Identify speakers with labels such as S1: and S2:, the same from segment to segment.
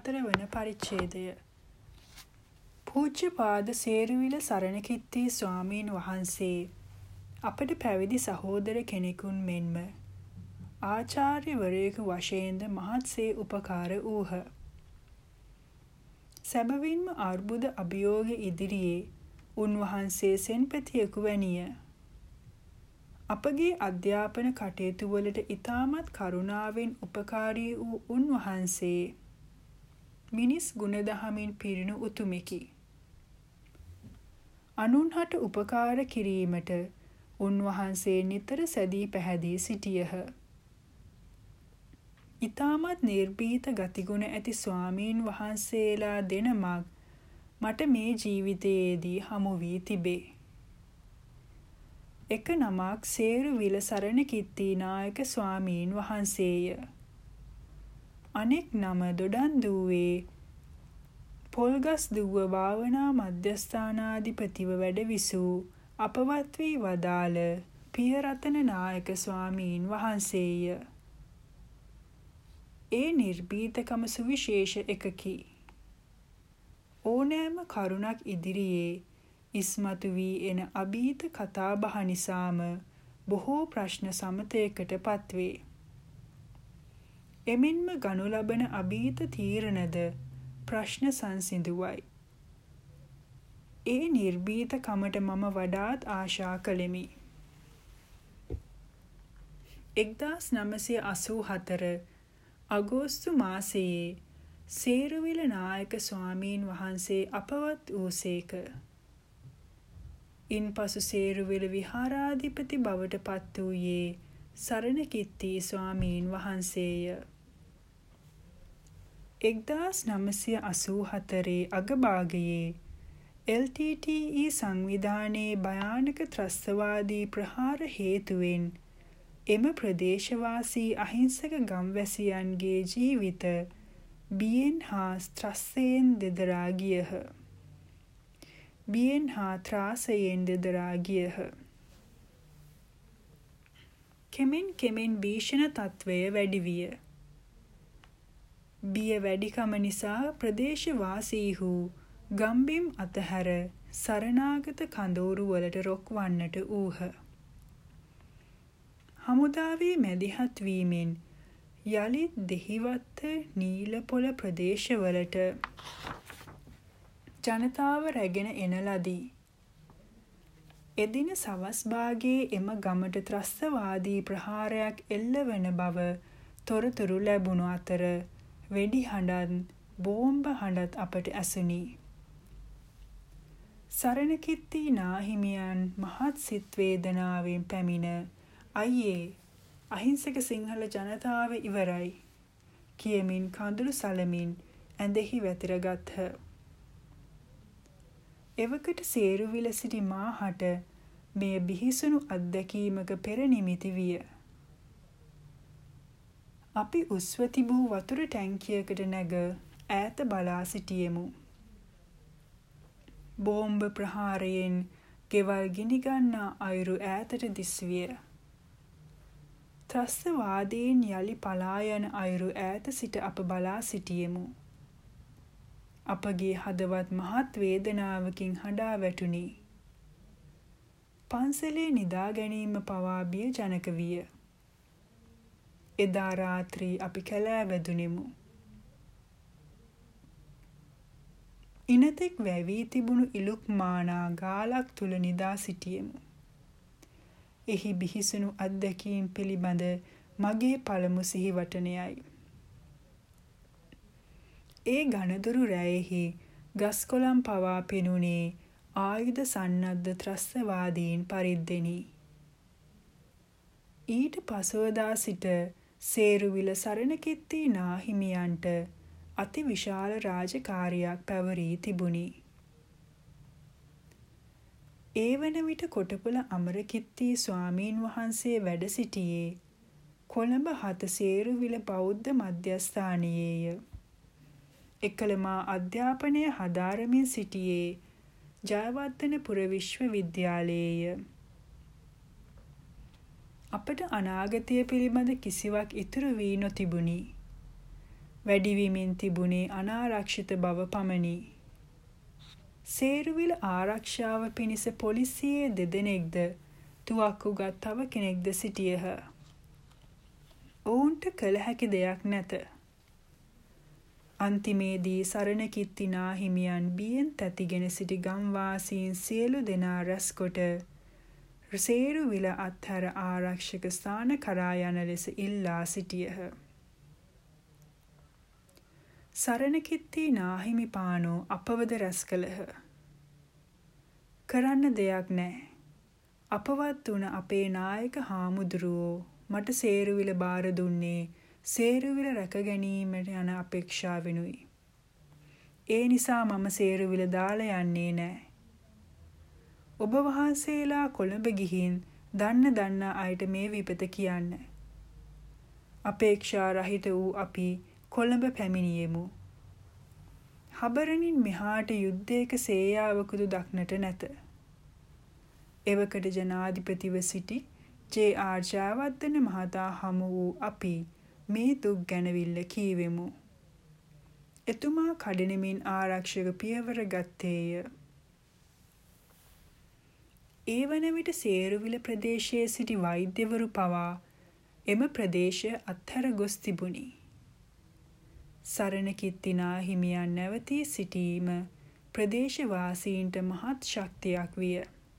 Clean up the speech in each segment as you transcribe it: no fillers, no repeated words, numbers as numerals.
S1: 14 වන පරිච්ඡේදය. පූජ්‍යපාද සේරුවිල සරණකිත්ති ස්වාමීන් වහන්සේ අපට පැවිදි සහෝදර කෙනෙකුන් මෙන්ම ආචාර්යවරයෙකු වශයෙන්ද මහත්සේ උපකාර වූහ. සැබවින්ම අර්බුද අභියෝග ඉදිරියේ උන්වහන්සේ සෙන්පතියෙකු වැනිය. අපගේ අධ්‍යාපන කටයුතු වලට ඉතාමත් කරුණාවෙන් උපකාරී වූ උන්වහන්සේ මිනිස් ගුණදහමින් පිරුණු උතුමෙකි. අනුන්හට උපකාර කිරීමට උන්වහන්සේ නිතර සැදී පැහැදී සිටියහ. ඉතාමත් නිර්භීත ගතිගුණ ඇති ස්වාමීන් වහන්සේලා දෙනමක් මට මේ ජීවිතයේදී හමු වී තිබේ. එක නමක් සේරුවිල සරණකිත්ති නායක ස්වාමීන් වහන්සේය. අනෙක් නම දොඩන්දුවේ පොල්ගස්දුව භාවනා මධ්‍යස්ථානාධිපතිව වැඩවිසූ අපවත් වී වදාළ පියරතන නායක ස්වාමීන් වහන්සේය. ඒ නිර්භීතකම සුවිශේෂ එකකි. ඕනෑම කරුණක් ඉදිරියේ ඉස්මතු වී එන අභීත කතාබහ නිසාම බොහෝ ප්‍රශ්න සමතයකට පත්වේ. එමෙන්ම ගනු ලබන අභීත තීරණද ප්‍රශ්න සංසිඳුවයි. ඒ නිර්භීතකමට මම වඩාත් ආශා කළෙමි. 1984 අගෝස්තු මාසයේ සේරුවිල නායක ස්වාමීන් වහන්සේ අපවත් වූසේක. ඉන්පසු සේරුවිල විහාරාධිපති බවට පත් වූයේ සරණකිත්ති ස්වාමීන් වහන්සේය. 1984 අගභාගයේ LTTE සංවිධානයේ භයානක ත්‍රස්තවාදී ප්‍රහාර හේතුවෙන් එම ප්‍රදේශවාසී අහිංසක ගම්වැසියන්ගේ ජීවිත බියෙන් හා ත්‍රස්තයෙන් දෙදරා ගියහ. බියෙන් හා ත්‍රාසයෙන් දෙදරා ගියහ. කෙමෙන් කෙමෙන් භීෂණ තත්වය වැඩි විය. බිය වැඩිකම නිසා ප්‍රදේශවාසීහු ගම්බිම් අතහැර සරණාගත කඳවුරු වලට රොක්වන්නට වූහ. හමුදාවේ මැදිහත් වීමෙන් යළිත් දෙහිවත්ත නීලපොළ ප්‍රදේශවලට ජනතාව රැගෙන එන ලදී. එදින සවස් භාගයේ එම ගමට ත්‍රස්තවාදී ප්‍රහාරයක් එල්ලවන බව තොරතුරු ලැබුණු අතර වෙඩි හඬත් බෝම්බ හඬත් අපට ඇසුණි. සරණකිත්ති නාහිමියන් මහත් සිත් වේදනාවෙන් පැමිණ අයියේ අහිංසක සිංහල ජනතාව ඉවරයි කියමින් කඳුළු සලමින් ඇඳෙහි වැතිරගත්හ. එවකට සේරුවිල සිටි මාහට මෙය බිහිසුණු අත්දැකීමක පෙරනිමිති විය. අපි උස්ව තිබූ වතුර ටැංකියකට නැග ඈත බලා සිටියෙමු. බෝම්බ ප්‍රහාරයෙන් ගෙවල් ගිනිගන්නා අයුරු ඈතට දිස්විය. ත්‍රස්තවාදීන් යලි පලා යන අයුරු ඈත සිට අප බලා සිටියෙමු. අපගේ හදවත් මහත් වේදනාවකින් හඬා වැටුණි. පන්සලේ නිදා ගැනීම පවා බියජනක විය. එදා රාත්‍රී අපි කැලෑ වැදුණෙමු. ඉනතෙක් වැවී තිබුණු ඉලුක් මානා ගාලක් තුල නිදා සිටියෙමු. එහි බිහිසුණු අත්දැකීම් පිළිබඳ මගේ පළමු සිහිවටනයයි. ඒ ඝනදුරු රැයෙහි ගස්කොළන් පවා පෙනුනේ ආයුධ සන්නද්ධ ත්‍රස්තවාදීන් පරිද්දෙනි. ඊට පසුවදා සිට සේරුවිල සරණකිත්ති නාහිමියන්ට අති විශාල රාජකාරියක් පැවරී තිබුණි. ඒ වන විට කොටපොළ අමරකිත්ති ස්වාමීන් වහන්සේ වැඩ සිටියේ කොළඹ 7 සේරුවිල බෞද්ධ මධ්‍යස්ථානයේය. එකල මා අධ්‍යාපනය හදාරමින් සිටියේ ජයවර්ධනපුර විශ්වවිද්‍යාලයේය. අපට අනාගතය පිළිබඳ කිසිවක් ඉතුරු වී නොතිබුණි. වැඩිවීමෙන් තිබුණේ අනාරක්ෂිත බව පමණි. සේරුවිල ආරක්ෂාව පිණිස පොලිසියේ 2 දෙනෙක්ද තුවක්කුගත් තව කෙනෙක්ද සිටියහ. ඔවුන්ට කළ හැකි දෙයක් නැත. අන්තිමේදී සරණකිත්ති නාහිමියන් බියෙන් තැතිගෙන සිටි ගම්වාසීන් සියලු දෙනා රැස්කොට සේරුවිල අත්හැර ආරක්ෂක ස්ථාන කරා යන ලෙස ඉල්ලා සිටියහ. සරණකිත්ති නාහිමිපාණෝ අපවද රැස් කළහ. කරන්න දෙයක් නෑ. අපවත් වුණ අපේ නායක හාමුදුරුවෝ මට සේරුවිල බාර දුන්නේ සේරුවිල රැක ගැනීමට යන අපේක්ෂාවෙනුයි. ඒ නිසා මම සේරුවිල දාලා යන්නේ නෑ. ඔබ වහන්සේලා කොළඹ ගිහින් දන්න අයට මේ විපත කියන්න. අපේක්ෂා රහිත වූ අපි කොළඹ පැමිණියෙමු. හබරණින් මෙහාට යුද්ධයක සේයාවකුදු දක්නට නැත. එවකට ජනාධිපතිව සිටි ජේ.ආර්. ජයවර්ධන මහතා හමු වූ අපි මේ දුක් ගැනවිල්ල කීවෙමු. එතුමා කඩිනමින් ආරක්ෂක පියවර ගත්තේය. ඒ වන විට සේරුවිල ප්‍රදේශයේ සිටි වෛද්‍යවරු පවා එම ප්‍රදේශය අත්හැර ගොස් තිබුණි. සරණකිත්ති නාහිමියන් නැවතී සිටීම ප්‍රදේශවාසීන්ට මහත් ශක්තියක් විය.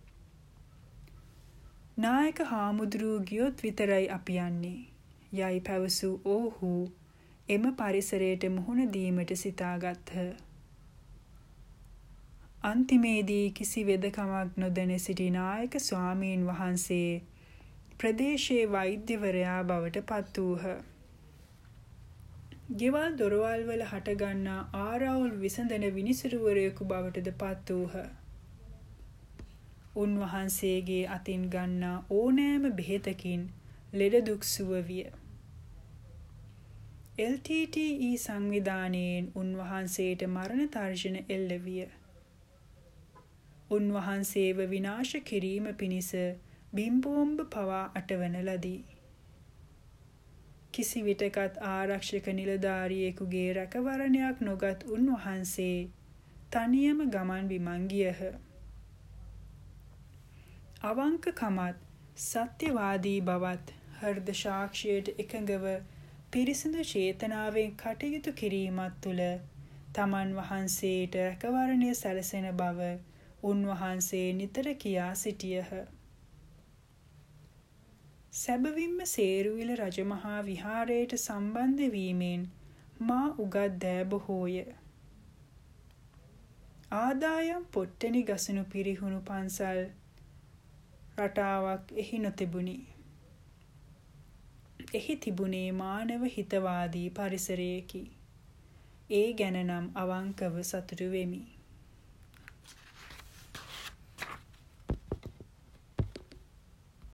S1: නායක හාමුදුරුවෝ ගියොත් විතරයි අපි යන්නේ යයි පැවසූ ඔවුහු එම පරිසරයට මුහුණ දීමට සිතාගත්හ. අන්තිමේදී කිසි වෙදකමක් නොදැන සිටි නායක ස්වාමීන් වහන්සේ ප්‍රදේශයේ වෛද්‍යවරයා බවට පත් වූහ. ගෙවල් දොරවල් වල හටගන්නා ආරවුල් විසඳන විනිසුරුවරයෙකු බවටද පත් වූහ. උන්වහන්සේගේ අතින් ගන්නා ඕනෑම බෙහෙතකින් ලෙඩ දුක් සුව විය. LTTE සංවිධානයෙන් උන්වහන්සේට මරණ තර්ජන එල්ල විය. උන්වහන්සේව විනාශ කිරීම පිණිස බිම්බෝම්බ පවා අටවන ලදී. කිසිවිටකත් ආරක්ෂක නිලධාරියෙකුගේ රැකවරණයක් නොගත් උන්වහන්සේ තනියම ගමන් බිමන් ගියහ. අවංකකමත් සත්‍යවාදී බවත් හෘද සාක්ෂියට එකඟව පිරිසිදු චේතනාවෙන් කටයුතු කිරීමත් තුළ තමන් වහන්සේට රැකවරණය සැලසෙන බව උන්වහන්සේ නිතර කියා සිටියහ. සැබවින්ම සේරුවිල රජමහා විහාරයට සම්බන්ධ වීමෙන් මා උගත් දෑ බොහෝය. ආදායම් පොට්ටනි ගසනු පිරිහුණු පන්සල් රටාවක් එහි නොතිබුණි. එහි තිබුණේ මානව හිතවාදී පරිසරයකි. ඒ ගැන නම් අවංකව සතුටු වෙමි.